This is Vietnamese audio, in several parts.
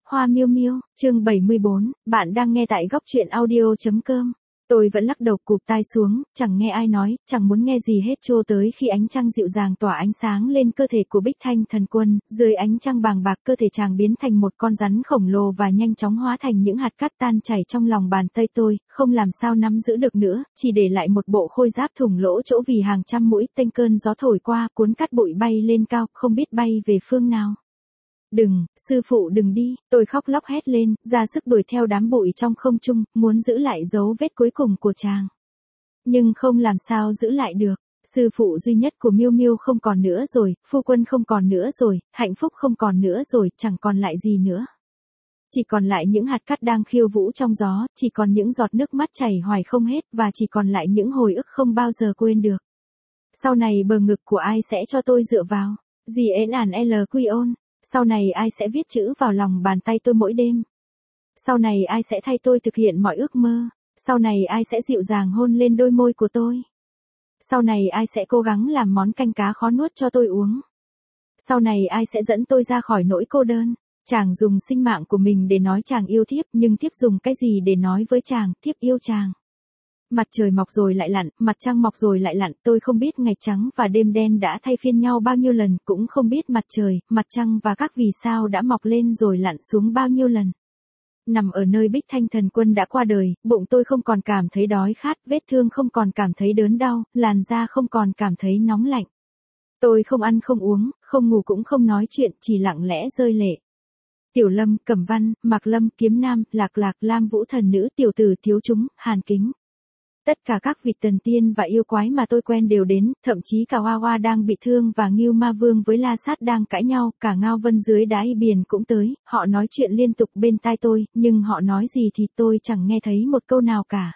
Hoa miêu miêu, chương 74, bạn đang nghe tại góc truyện audio.com. Tôi vẫn lắc đầu cụp tai xuống, chẳng nghe ai nói, chẳng muốn nghe gì hết cho tới khi ánh trăng dịu dàng tỏa ánh sáng lên cơ thể của Bích Thanh Thần Quân, dưới ánh trăng bàng bạc cơ thể chàng biến thành một con rắn khổng lồ và nhanh chóng hóa thành những hạt cát tan chảy trong lòng bàn tay tôi, không làm sao nắm giữ được nữa, chỉ để lại một bộ khôi giáp thủng lỗ chỗ vì hàng trăm mũi tên cơn gió thổi qua cuốn cát bụi bay lên cao, không biết bay về phương nào. Đừng, sư phụ đừng đi, tôi khóc lóc hét lên, ra sức đuổi theo đám bụi trong không trung, muốn giữ lại dấu vết cuối cùng của chàng. Nhưng không làm sao giữ lại được, sư phụ duy nhất của Miêu Miêu không còn nữa rồi, phu quân không còn nữa rồi, hạnh phúc không còn nữa rồi, chẳng còn lại gì nữa. Chỉ còn lại những hạt cát đang khiêu vũ trong gió, chỉ còn những giọt nước mắt chảy hoài không hết và chỉ còn lại những hồi ức không bao giờ quên được. Sau này bờ ngực của ai sẽ cho tôi dựa vào? Gì ến ản LQ ôn? Sau này ai sẽ viết chữ vào lòng bàn tay tôi mỗi đêm? Sau này ai sẽ thay tôi thực hiện mọi ước mơ? Sau này ai sẽ dịu dàng hôn lên đôi môi của tôi? Sau này ai sẽ cố gắng làm món canh cá khó nuốt cho tôi uống? Sau này ai sẽ dẫn tôi ra khỏi nỗi cô đơn? Chàng dùng sinh mạng của mình để nói chàng yêu thiếp, nhưng thiếp dùng cái gì để nói với chàng, thiếp yêu chàng? Mặt trời mọc rồi lại lặn, mặt trăng mọc rồi lại lặn, tôi không biết ngày trắng và đêm đen đã thay phiên nhau bao nhiêu lần, cũng không biết mặt trời, mặt trăng và các vì sao đã mọc lên rồi lặn xuống bao nhiêu lần. Nằm ở nơi Bích Thanh Thần Quân đã qua đời, bụng tôi không còn cảm thấy đói khát, vết thương không còn cảm thấy đớn đau, làn da không còn cảm thấy nóng lạnh. Tôi không ăn không uống, không ngủ cũng không nói chuyện, chỉ lặng lẽ rơi lệ. Tiểu Lâm, Cẩm Văn, Mạc Lâm, Kiếm Nam, Lạc Lạc, Lam Vũ Thần Nữ, Tiểu Tử Thiếu Chúng, Hàn Kính. Tất cả các vị thần tiên và yêu quái mà tôi quen đều đến, thậm chí cả Hoa Hoa đang bị thương và Ngưu Ma Vương với La Sát đang cãi nhau, cả Ngao Vân dưới đáy biển cũng tới, họ nói chuyện liên tục bên tai tôi, nhưng họ nói gì thì tôi chẳng nghe thấy một câu nào cả.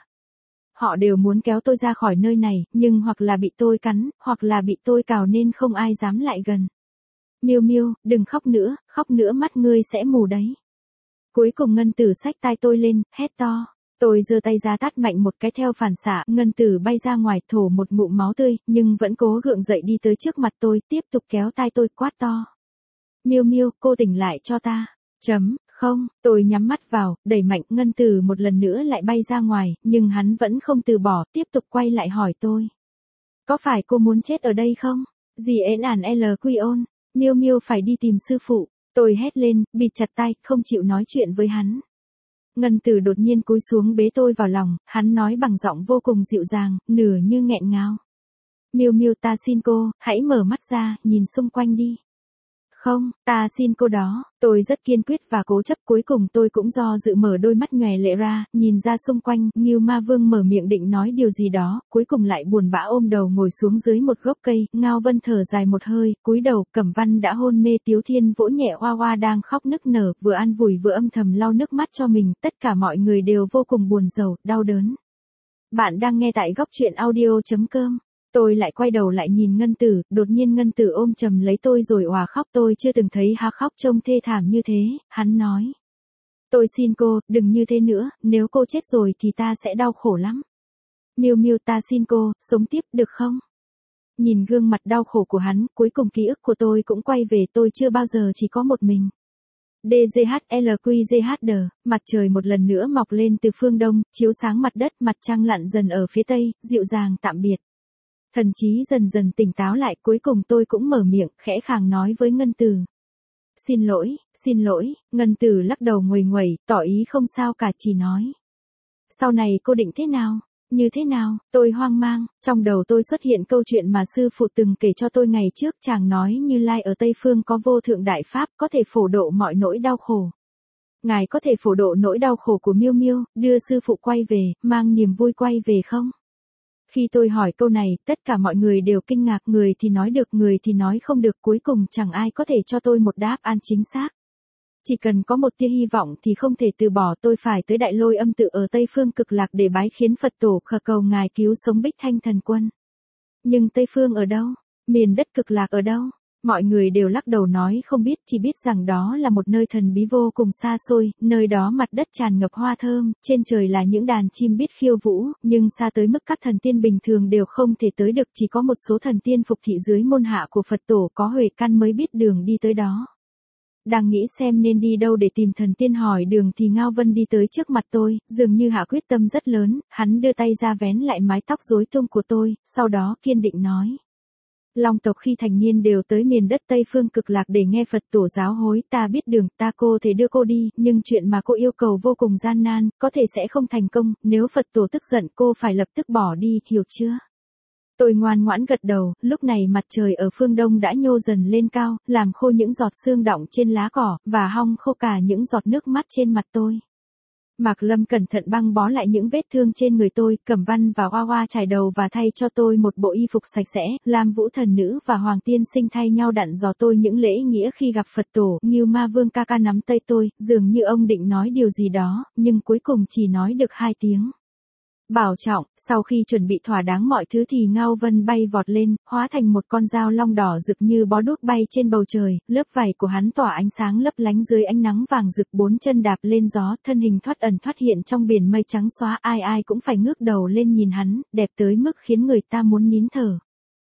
Họ đều muốn kéo tôi ra khỏi nơi này, nhưng hoặc là bị tôi cắn, hoặc là bị tôi cào nên không ai dám lại gần. Miêu Miêu, đừng khóc nữa mắt ngươi sẽ mù đấy. Cuối cùng Ngân Tử xách tai tôi lên, hét to. Tôi giơ tay ra tát mạnh một cái theo phản xạ, Ngân Tử bay ra ngoài thổ một ngụm máu tươi, nhưng vẫn cố gượng dậy đi tới trước mặt tôi, tiếp tục kéo tai tôi quát to. Miêu Miêu, cô tỉnh lại cho ta. Không, tôi nhắm mắt vào, đẩy mạnh, Ngân Tử một lần nữa lại bay ra ngoài, nhưng hắn vẫn không từ bỏ, tiếp tục quay lại hỏi tôi. Có phải cô muốn chết ở đây không? Gì ến ản LQ ôn? Miêu Miêu phải đi tìm sư phụ. Tôi hét lên, bịt chặt tai, không chịu nói chuyện với hắn. Ngân Tử đột nhiên cúi xuống bế tôi vào lòng, hắn nói bằng giọng vô cùng dịu dàng, nửa như nghẹn ngào. Miêu Miêu, ta xin cô, hãy mở mắt ra, nhìn xung quanh đi. Không, ta xin cô đó, tôi rất kiên quyết và cố chấp, cuối cùng tôi cũng do dự mở đôi mắt nhòe lệ ra, nhìn ra xung quanh, Ngưu Ma Vương mở miệng định nói điều gì đó, cuối cùng lại buồn bã ôm đầu ngồi xuống dưới một gốc cây, Ngao Vân thở dài một hơi, cúi đầu, Cẩm Văn đã hôn mê, Tiếu Thiên vỗ nhẹ Hoa Hoa đang khóc nức nở, vừa an ủi vừa âm thầm lau nước mắt cho mình, tất cả mọi người đều vô cùng buồn rầu, đau đớn. Bạn đang nghe tại góc truyện audio.com. Tôi lại quay đầu lại nhìn Ngân Tử, đột nhiên Ngân Tử ôm chầm lấy tôi rồi òa khóc, tôi chưa từng thấy hắn khóc trông thê thảm như thế, hắn nói. Tôi xin cô, đừng như thế nữa, nếu cô chết rồi thì ta sẽ đau khổ lắm. Miêu Miêu, ta xin cô, sống tiếp được không? Nhìn gương mặt đau khổ của hắn, cuối cùng ký ức của tôi cũng quay về, tôi chưa bao giờ chỉ có một mình. DGHLQGHD, mặt trời một lần nữa mọc lên từ phương đông, chiếu sáng mặt đất, mặt trăng lặn dần ở phía tây, dịu dàng tạm biệt. Thần trí dần dần tỉnh táo lại, cuối cùng tôi cũng mở miệng, khẽ khàng nói với Ngân Tử. Xin lỗi, Ngân Tử lắc đầu nguầy nguẩy, tỏ ý không sao cả, chỉ nói. Sau này cô định thế nào? Như thế nào? Tôi hoang mang, trong đầu tôi xuất hiện câu chuyện mà sư phụ từng kể cho tôi ngày trước, chàng nói Như Lai ở Tây Phương có vô thượng đại pháp, có thể phổ độ mọi nỗi đau khổ. Ngài có thể phổ độ nỗi đau khổ của Miêu Miêu, đưa sư phụ quay về, mang niềm vui quay về không? Khi tôi hỏi câu này, tất cả mọi người đều kinh ngạc, người thì nói được, người thì nói không được, cuối cùng chẳng ai có thể cho tôi một đáp án chính xác. Chỉ cần có một tia hy vọng thì không thể từ bỏ, tôi phải tới Đại Lôi Âm tự ở Tây Phương Cực Lạc để bái khiến Phật tổ, khẩn cầu ngài cứu sống Bích Thanh Thần Quân. Nhưng Tây Phương ở đâu? Miền đất Cực Lạc ở đâu? Mọi người đều lắc đầu nói không biết, chỉ biết rằng đó là một nơi thần bí vô cùng xa xôi, nơi đó mặt đất tràn ngập hoa thơm, trên trời là những đàn chim biết khiêu vũ, nhưng xa tới mức các thần tiên bình thường đều không thể tới được, chỉ có một số thần tiên phục thị dưới môn hạ của Phật tổ có huệ căn mới biết đường đi tới đó. Đang nghĩ xem nên đi đâu để tìm thần tiên hỏi đường thì Ngao Vân đi tới trước mặt tôi, dường như hạ quyết tâm rất lớn, hắn đưa tay ra vén lại mái tóc rối tung của tôi, sau đó kiên định nói. Long tộc khi thành niên đều tới miền đất Tây Phương Cực Lạc để nghe Phật tổ giáo hối, ta biết đường, ta cô thể đưa cô đi, nhưng chuyện mà cô yêu cầu vô cùng gian nan, có thể sẽ không thành công, nếu Phật tổ tức giận cô phải lập tức bỏ đi, hiểu chưa? Tôi ngoan ngoãn gật đầu, lúc này mặt trời ở phương đông đã nhô dần lên cao, làm khô những giọt sương đọng trên lá cỏ, và hong khô cả những giọt nước mắt trên mặt tôi. Mạc Lâm cẩn thận băng bó lại những vết thương trên người tôi, Cẩm Văn và Hoa Hoa trải đầu và thay cho tôi một bộ y phục sạch sẽ, Lam Vũ thần nữ và Hoàng tiên sinh thay nhau dặn dò tôi những lễ nghĩa khi gặp Phật tổ, Ngưu Ma Vương ca ca nắm tay tôi, dường như ông định nói điều gì đó, nhưng cuối cùng chỉ nói được 2 tiếng. Bảo trọng, sau khi chuẩn bị thỏa đáng mọi thứ thì Ngao Vân bay vọt lên, hóa thành một con dao long đỏ rực như bó đuốc bay trên bầu trời, lớp vảy của hắn tỏa ánh sáng lấp lánh dưới ánh nắng vàng rực, 4 chân đạp lên gió, thân hình thoát ẩn thoát hiện trong biển mây trắng xóa, ai ai cũng phải ngước đầu lên nhìn hắn, đẹp tới mức khiến người ta muốn nín thở.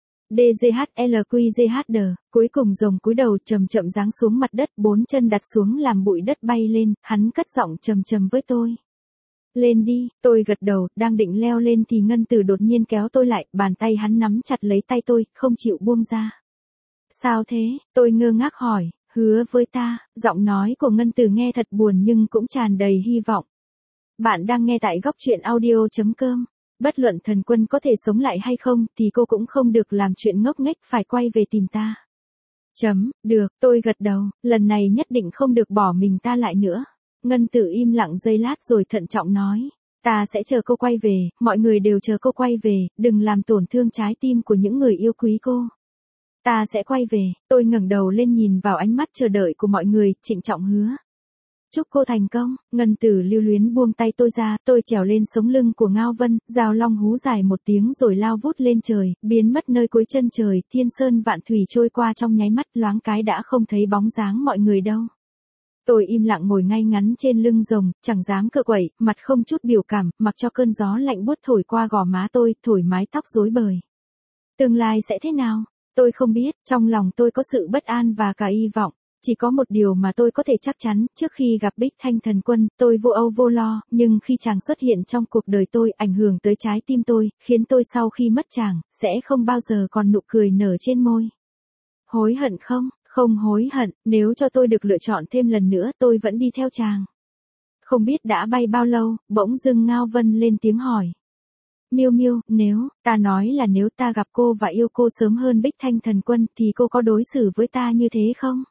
DGHLQGHD, cuối cùng rồng cúi đầu chậm chậm giáng xuống mặt đất, 4 chân đặt xuống làm bụi đất bay lên, hắn cất giọng trầm trầm với tôi. Lên đi, tôi gật đầu, đang định leo lên thì Ngân Tử đột nhiên kéo tôi lại, bàn tay hắn nắm chặt lấy tay tôi, không chịu buông ra. Sao thế, tôi ngơ ngác hỏi, hứa với ta, giọng nói của Ngân Tử nghe thật buồn nhưng cũng tràn đầy hy vọng. Bạn đang nghe tại góc truyện audio.com. Bất luận thần quân có thể sống lại hay không thì cô cũng không được làm chuyện ngốc nghếch phải quay về tìm ta. Được, tôi gật đầu, lần này nhất định không được bỏ mình ta lại nữa. Ngân Tử im lặng giây lát rồi thận trọng nói, ta sẽ chờ cô quay về, mọi người đều chờ cô quay về, đừng làm tổn thương trái tim của những người yêu quý cô. Ta sẽ quay về, tôi ngẩng đầu lên nhìn vào ánh mắt chờ đợi của mọi người, trịnh trọng hứa. Chúc cô thành công, Ngân Tử lưu luyến buông tay tôi ra, tôi trèo lên sống lưng của Ngao Vân, dao long hú dài một tiếng rồi lao vút lên trời, biến mất nơi cuối chân trời, thiên sơn vạn thủy trôi qua trong nháy mắt, loáng cái đã không thấy bóng dáng mọi người đâu. Tôi im lặng ngồi ngay ngắn trên lưng rồng, chẳng dám cựa quậy, mặt không chút biểu cảm, mặc cho cơn gió lạnh buốt thổi qua gò má tôi, thổi mái tóc rối bời. Tương lai sẽ thế nào? Tôi không biết, trong lòng tôi có sự bất an và cả hy vọng. Chỉ có một điều mà tôi có thể chắc chắn, trước khi gặp Bích Thanh thần quân, tôi vô âu vô lo, nhưng khi chàng xuất hiện trong cuộc đời tôi, ảnh hưởng tới trái tim tôi, khiến tôi sau khi mất chàng, sẽ không bao giờ còn nụ cười nở trên môi. Hối hận không? Không hối hận, nếu cho tôi được lựa chọn thêm lần nữa tôi vẫn đi theo chàng. Không biết đã bay bao lâu, bỗng dưng Ngao Vân lên tiếng hỏi. Miêu Miêu, nếu, ta nói là nếu ta gặp cô và yêu cô sớm hơn Bích Thanh thần quân thì cô có đối xử với ta như thế không?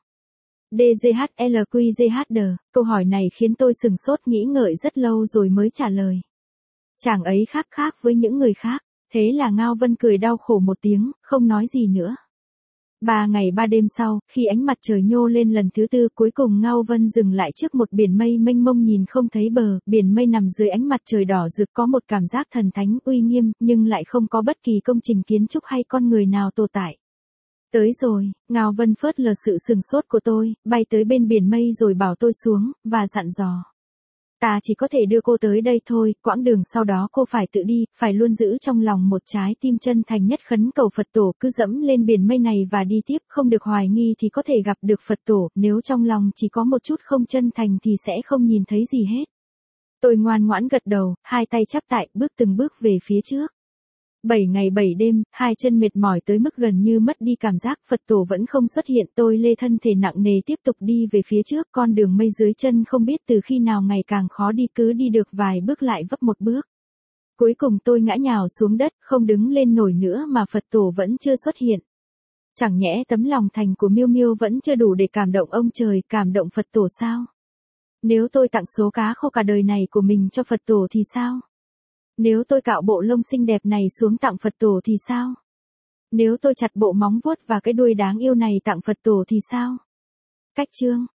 DGHLQGHD, câu hỏi này khiến tôi sừng sốt nghĩ ngợi rất lâu rồi mới trả lời. Chàng ấy khác với những người khác, thế là Ngao Vân cười đau khổ một tiếng, không nói gì nữa. 3 ngày 3 đêm sau, khi ánh mặt trời nhô lên lần thứ 4, cuối cùng Ngao Vân dừng lại trước một biển mây mênh mông nhìn không thấy bờ, biển mây nằm dưới ánh mặt trời đỏ rực có một cảm giác thần thánh uy nghiêm, nhưng lại không có bất kỳ công trình kiến trúc hay con người nào tồn tại. Tới rồi, Ngao Vân phớt lờ sự sừng sốt của tôi, bay tới bên biển mây rồi bảo tôi xuống, và dặn dò. Ta chỉ có thể đưa cô tới đây thôi, quãng đường sau đó cô phải tự đi, phải luôn giữ trong lòng một trái tim chân thành nhất khấn cầu Phật tổ, cứ dẫm lên biển mây này và đi tiếp, không được hoài nghi thì có thể gặp được Phật tổ, nếu trong lòng chỉ có một chút không chân thành thì sẽ không nhìn thấy gì hết. Tôi ngoan ngoãn gật đầu, 2 tay chắp tại, bước từng bước về phía trước. 7 ngày 7 đêm, 2 chân mệt mỏi tới mức gần như mất đi cảm giác, Phật tổ vẫn không xuất hiện, tôi lê thân thể nặng nề tiếp tục đi về phía trước, con đường mây dưới chân không biết từ khi nào ngày càng khó đi, cứ đi được vài bước lại vấp một bước. Cuối cùng tôi ngã nhào xuống đất, không đứng lên nổi nữa mà Phật tổ vẫn chưa xuất hiện. Chẳng nhẽ tấm lòng thành của Miêu Miêu vẫn chưa đủ để cảm động ông trời, cảm động Phật tổ sao? Nếu tôi tặng số cá khô cả đời này của mình cho Phật tổ thì sao? Nếu tôi cạo bộ lông xinh đẹp này xuống tặng Phật tổ thì sao? Nếu tôi chặt bộ móng vuốt và cái đuôi đáng yêu này tặng Phật tổ thì sao? Cách chương